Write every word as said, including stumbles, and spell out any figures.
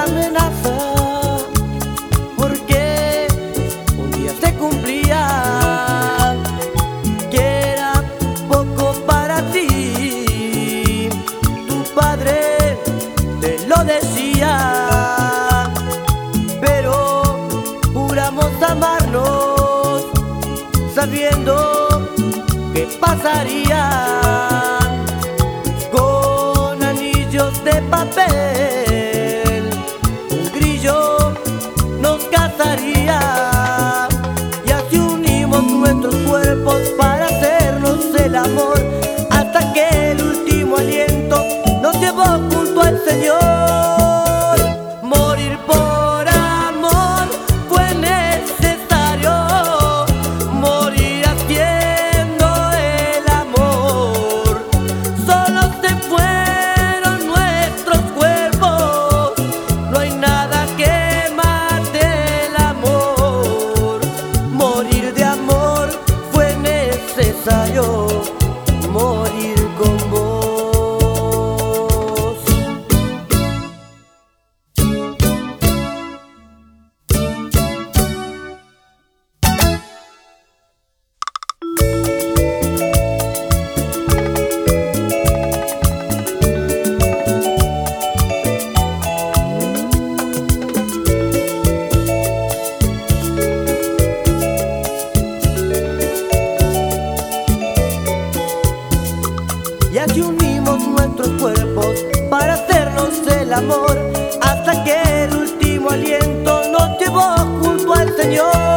amenaza, porque un día se cumplía que era poco para ti. Tu padre te lo decía, pero juramos amarnos sabiendo que pasaría con anillos de papel. Un grillo nos cazaría y así unimos nuestros cuerpos para hacernos el amor, hasta que el último aliento nos llevó junto al Señor. Morir por amor fue necesario, morir haciendo el amor. Solo se fueron nuestros cuerpos, no hay nada que mate el amor. Morir de amor fue necesario, morir con vos. Y así unimos nuestros cuerpos para hacernos el amor, hasta que el último aliento nos llevó junto al Señor.